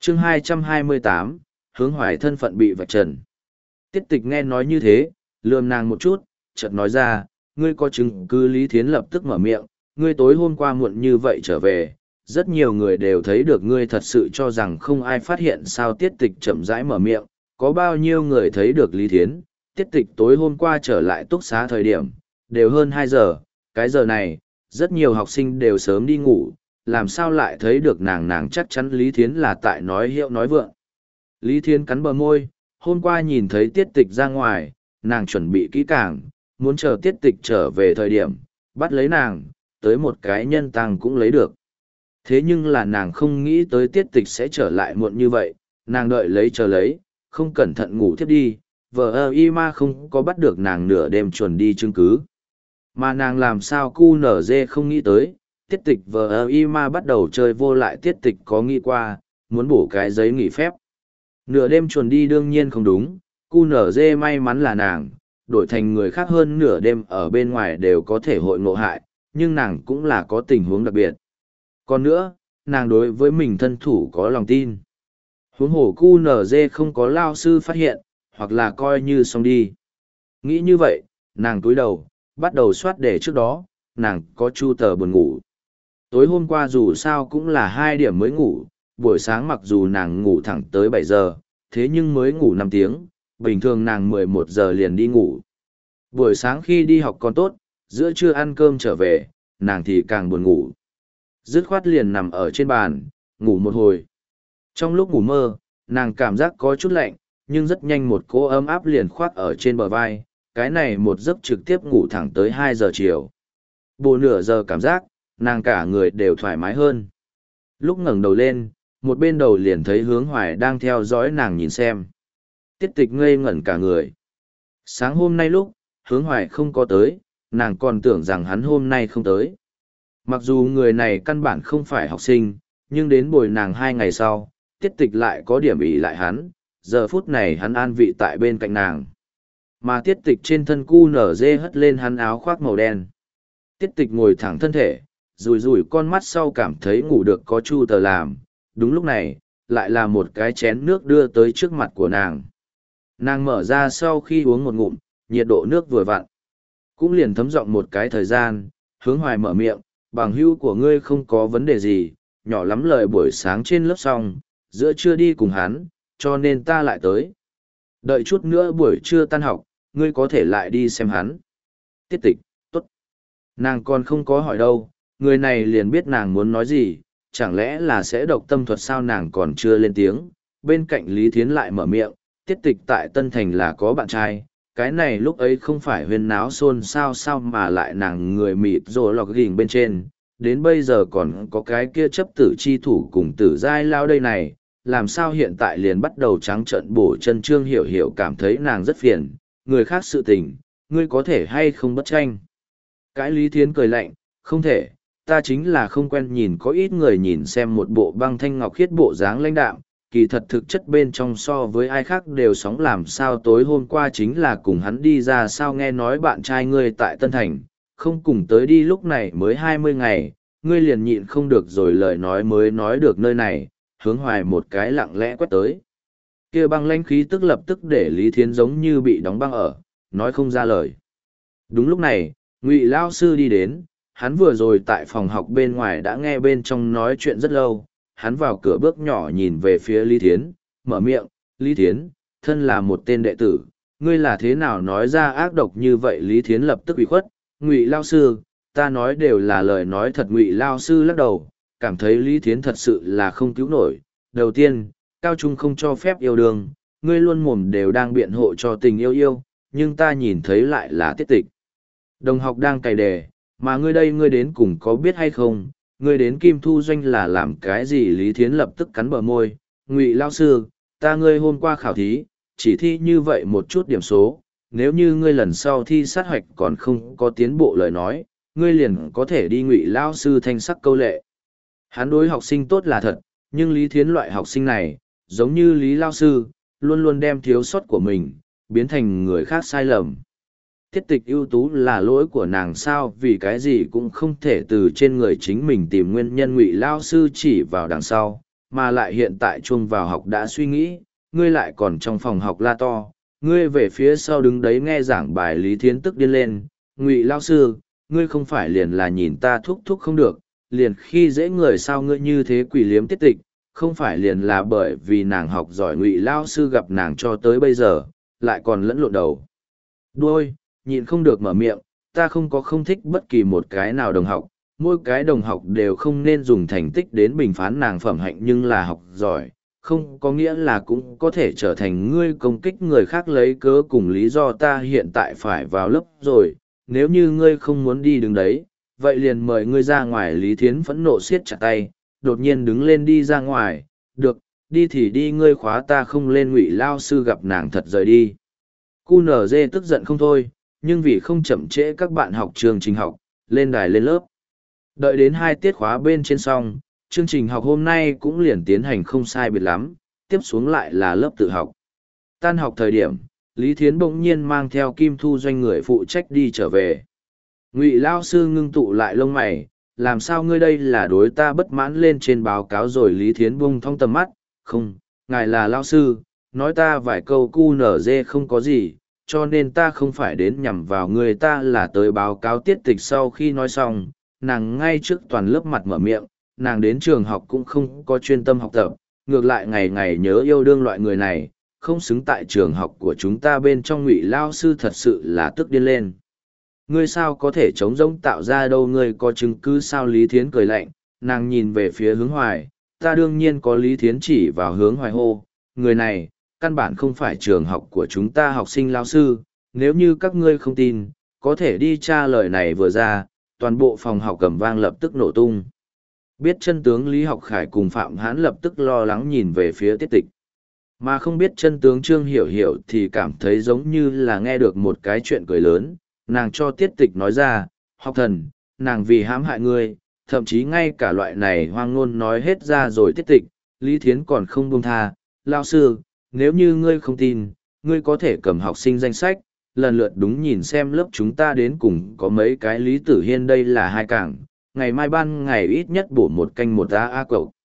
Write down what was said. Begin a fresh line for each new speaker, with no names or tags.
chương 228, hướng hoài thân phận bị vạch trần. Tiết tịch nghe nói như thế, lườm nàng một chút, chợt nói ra, ngươi có chứng cứ? Lý Thiến lập tức mở miệng, ngươi tối hôm qua muộn như vậy trở về, rất nhiều người đều thấy được, ngươi thật sự cho rằng không ai phát hiện sao? Tiết tịch chậm rãi mở miệng, có bao nhiêu người thấy được Lý Thiến? Tiết tịch tối hôm qua trở lại túc xá thời điểm, đều hơn 2 giờ, cái giờ này, rất nhiều học sinh đều sớm đi ngủ, làm sao lại thấy được nàng? Nàng chắc chắn Lý Thiến là tại nói hiệu nói vượng. Lý Thiến cắn bờ môi, hôm qua nhìn thấy tiết tịch ra ngoài, nàng chuẩn bị kỹ càng, muốn chờ tiết tịch trở về thời điểm, bắt lấy nàng, tới một cái nhân tăng cũng lấy được. Thế nhưng là nàng không nghĩ tới tiết tịch sẽ trở lại muộn như vậy, nàng đợi lấy chờ lấy, không cẩn thận ngủ thiếp đi, vợ y ma không có bắt được nàng nửa đêm chuẩn đi chứng cứ. Mà nàng làm sao cu nở dê không nghĩ tới, tiết tịch vợ y ma bắt đầu chơi vô lại. Tiết tịch có nghĩ qua, muốn bổ cái giấy nghỉ phép. Nửa đêm chuồn đi đương nhiên không đúng, cu nở dê may mắn là nàng, đổi thành người khác hơn nửa đêm ở bên ngoài đều có thể hội ngộ hại, nhưng nàng cũng là có tình huống đặc biệt. Còn nữa, nàng đối với mình thân thủ có lòng tin. Huống hồ cu nở dê không có lao sư phát hiện, hoặc là coi như xong đi. Nghĩ như vậy, nàng cúi đầu, bắt đầu soát để trước đó, nàng có chu tờ buồn ngủ. Tối hôm qua dù sao cũng là 2 điểm mới ngủ, buổi sáng mặc dù nàng ngủ thẳng tới 7 giờ, thế nhưng mới ngủ 5 tiếng, bình thường nàng 11 giờ liền đi ngủ. Buổi sáng khi đi học còn tốt, giữa trưa ăn cơm trở về, nàng thì càng buồn ngủ. Dứt khoát liền nằm ở trên bàn, ngủ một hồi. Trong lúc ngủ mơ, nàng cảm giác có chút lạnh, nhưng rất nhanh một cỗ ấm áp liền khoác ở trên bờ vai, cái này một giấc trực tiếp ngủ thẳng tới 2 giờ chiều. Bộ nửa giờ cảm giác, nàng cả người đều thoải mái hơn. Lúc ngẩng đầu lên, một bên đầu liền thấy Hướng Hoài đang theo dõi nàng nhìn xem. Tiết tịch ngây ngẩn cả người. Sáng hôm nay lúc, Hướng Hoài không có tới, nàng còn tưởng rằng hắn hôm nay không tới. Mặc dù người này căn bản không phải học sinh, nhưng đến bồi nàng 2 ngày sau, tiết tịch lại có điểm ỷ lại hắn, giờ phút này hắn an vị tại bên cạnh nàng. Mà tiết tịch trên thân cu nở dê hất lên hắn áo khoác màu đen. Tiết tịch ngồi thẳng thân thể, rùi rùi con mắt sau cảm thấy ngủ được có chu tờ làm. Đúng lúc này, lại là một cái chén nước đưa tới trước mặt của nàng. Nàng mở ra sau khi uống một ngụm, nhiệt độ nước vừa vặn. Cũng liền thấm giọng một cái thời gian, Hướng Hoài mở miệng, bằng hữu của ngươi không có vấn đề gì, nhỏ lắm lời buổi sáng trên lớp xong, giữa trưa đi cùng hắn, cho nên ta lại tới. Đợi chút nữa buổi trưa tan học, ngươi có thể lại đi xem hắn. Tiết tịch, tốt. Nàng còn không có hỏi đâu, người này liền biết nàng muốn nói gì, chẳng lẽ là sẽ độc tâm thuật sao? Nàng còn chưa lên tiếng, bên cạnh Lý Thiến lại mở miệng, tiết tịch tại Tân Thành là có bạn trai, cái này lúc ấy không phải huyên náo xôn xao sao mà lại nàng người mịt rồi lọc gỉnh bên trên, đến bây giờ còn có cái kia chấp tử chi thủ cùng tử giai lao đây này, làm sao hiện tại liền bắt đầu trắng trợn bổ chân? Trương Hiểu Hiểu cảm thấy nàng rất phiền, người khác sự tình, ngươi có thể hay không bất tranh. Cái Lý Thiến cười lạnh, không thể, ta chính là không quen nhìn có ít người nhìn xem một bộ băng thanh ngọc khiết bộ dáng lãnh đạm, kỳ thật thực chất bên trong so với ai khác đều sóng. Làm sao tối hôm qua chính là cùng hắn đi ra sao? Nghe nói bạn trai ngươi tại Tân Thành, không cùng tới đi, lúc này mới 20 ngày, ngươi liền nhịn không được rồi, lời nói mới nói được nơi này, Hướng Hoài một cái lặng lẽ quét tới. Kia băng lãnh khí tức lập tức để Lý Thiến giống như bị đóng băng ở, nói không ra lời. Đúng lúc này, Ngụy Lao sư đi đến, hắn vừa rồi tại phòng học bên ngoài đã nghe bên trong nói chuyện rất lâu, hắn vào cửa bước nhỏ nhìn về phía Lý Thiến, mở miệng, Lý Thiến, thân là một tên đệ tử, ngươi là thế nào nói ra ác độc như vậy? Lý Thiến lập tức ủy khuất, Ngụy Lao sư, ta nói đều là lời nói thật. Ngụy Lao sư lắc đầu, cảm thấy Lý Thiến thật sự là không cứu nổi. Đầu tiên, cao trung không cho phép yêu đương, ngươi luôn mồm đều đang biện hộ cho tình yêu yêu, nhưng ta nhìn thấy lại là tiết tịch. Đồng học đang cày đề, mà ngươi đây ngươi đến cùng có biết hay không, ngươi đến Kim Thu Doanh là làm cái gì? Lý Thiến lập tức cắn bờ môi, Ngụy Lao sư, ta ngươi hôm qua khảo thí, chỉ thi như vậy một chút điểm số, nếu như ngươi lần sau thi sát hoạch còn không có tiến bộ lời nói, ngươi liền có thể đi. Ngụy Lao sư thanh sắc câu lệ. Hắn đối học sinh tốt là thật, nhưng Lý Thiến loại học sinh này, giống như Lý Lao sư, luôn luôn đem thiếu sót của mình, biến thành người khác sai lầm. Tiết tịch ưu tú là lỗi của nàng sao? Vì cái gì cũng không thể từ trên người chính mình tìm nguyên nhân? Ngụy Lao sư chỉ vào đằng sau, mà lại hiện tại chuông vào học đã suy nghĩ, ngươi lại còn trong phòng học la to, ngươi về phía sau đứng đấy nghe giảng bài Lý Thiến tức điên lên, Ngụy lao sư, ngươi không phải liền là nhìn ta thúc thúc không được, liền khi dễ người sao ngươi như thế quỷ liếm tiết tịch, không phải liền là bởi vì nàng học giỏi Ngụy lao sư gặp nàng cho tới bây giờ, lại còn lẫn lộn đầu. Đôi, nhịn không được mở miệng, ta không có không thích bất kỳ một cái nào đồng học, mỗi cái đồng học đều không nên dùng thành tích đến bình phán nàng phẩm hạnh nhưng là học giỏi, không có nghĩa là cũng có thể trở thành ngươi công kích người khác lấy cớ cùng lý do ta hiện tại phải vào lớp rồi, nếu như ngươi không muốn đi đứng đấy, vậy liền mời ngươi ra ngoài. Lý Thiến phẫn nộ siết chặt tay, đột nhiên đứng lên đi ra ngoài, được, đi thì đi, ngươi khóa ta không lên. Ngụy lao sư gặp nàng thật rời đi. QNZ tức giận không thôi, nhưng vì không chậm trễ các bạn học chương trình học, lên đài lên lớp. Đợi đến 2 tiết khóa bên trên xong, chương trình học hôm nay cũng liền tiến hành không sai biệt lắm, tiếp xuống lại là lớp tự học. Tan học thời điểm, Lý Thiến bỗng nhiên mang theo Kim Thu Doanh người phụ trách đi trở về. Ngụy lao sư ngưng tụ lại lông mày, làm sao ngươi đây là đối ta bất mãn lên trên báo cáo rồi. Lý Thiến buông thong tầm mắt, không, ngài là lao sư, nói ta vài câu QNZ không có gì, cho nên ta không phải đến nhằm vào người, ta là tới báo cáo tiết tịch. Sau khi nói xong, nàng ngay trước toàn lớp mặt mở miệng, nàng đến trường học cũng không có chuyên tâm học tập, ngược lại ngày ngày nhớ yêu đương loại người này, không xứng tại trường học của chúng ta bên trong. Ngụy lao sư thật sự là tức điên lên. Ngươi sao có thể chống rỗng tạo ra đâu, ngươi có chứng cứ sao? Lý Thiến cười lạnh, nàng nhìn về phía Hướng Hoài, ta đương nhiên có. Lý Thiến chỉ vào Hướng Hoài hô, người này, căn bản không phải trường học của chúng ta học sinh lao sư, nếu như các ngươi không tin, có thể đi tra. Lời này vừa ra, toàn bộ phòng học cầm vang lập tức nổ tung. Biết chân tướng Lý Học Khải cùng Phạm Hãn lập tức lo lắng nhìn về phía Tiết Tịch. Mà không biết chân tướng Trương Hiểu Hiểu thì cảm thấy giống như là nghe được một cái chuyện cười lớn, nàng cho Tiết Tịch nói ra, học thần, nàng vì hãm hại ngươi, thậm chí ngay cả loại này hoang ngôn nói hết ra rồi. Tiết Tịch, Lý Thiến còn không buông tha, lao sư, nếu như ngươi không tin, ngươi có thể cầm học sinh danh sách, lần lượt đúng nhìn xem lớp chúng ta đến cùng có mấy cái. Lý Tử Hiên đây là 2 cảng, ngày mai ban ngày ít nhất bổ 1 canh 1 A cậu.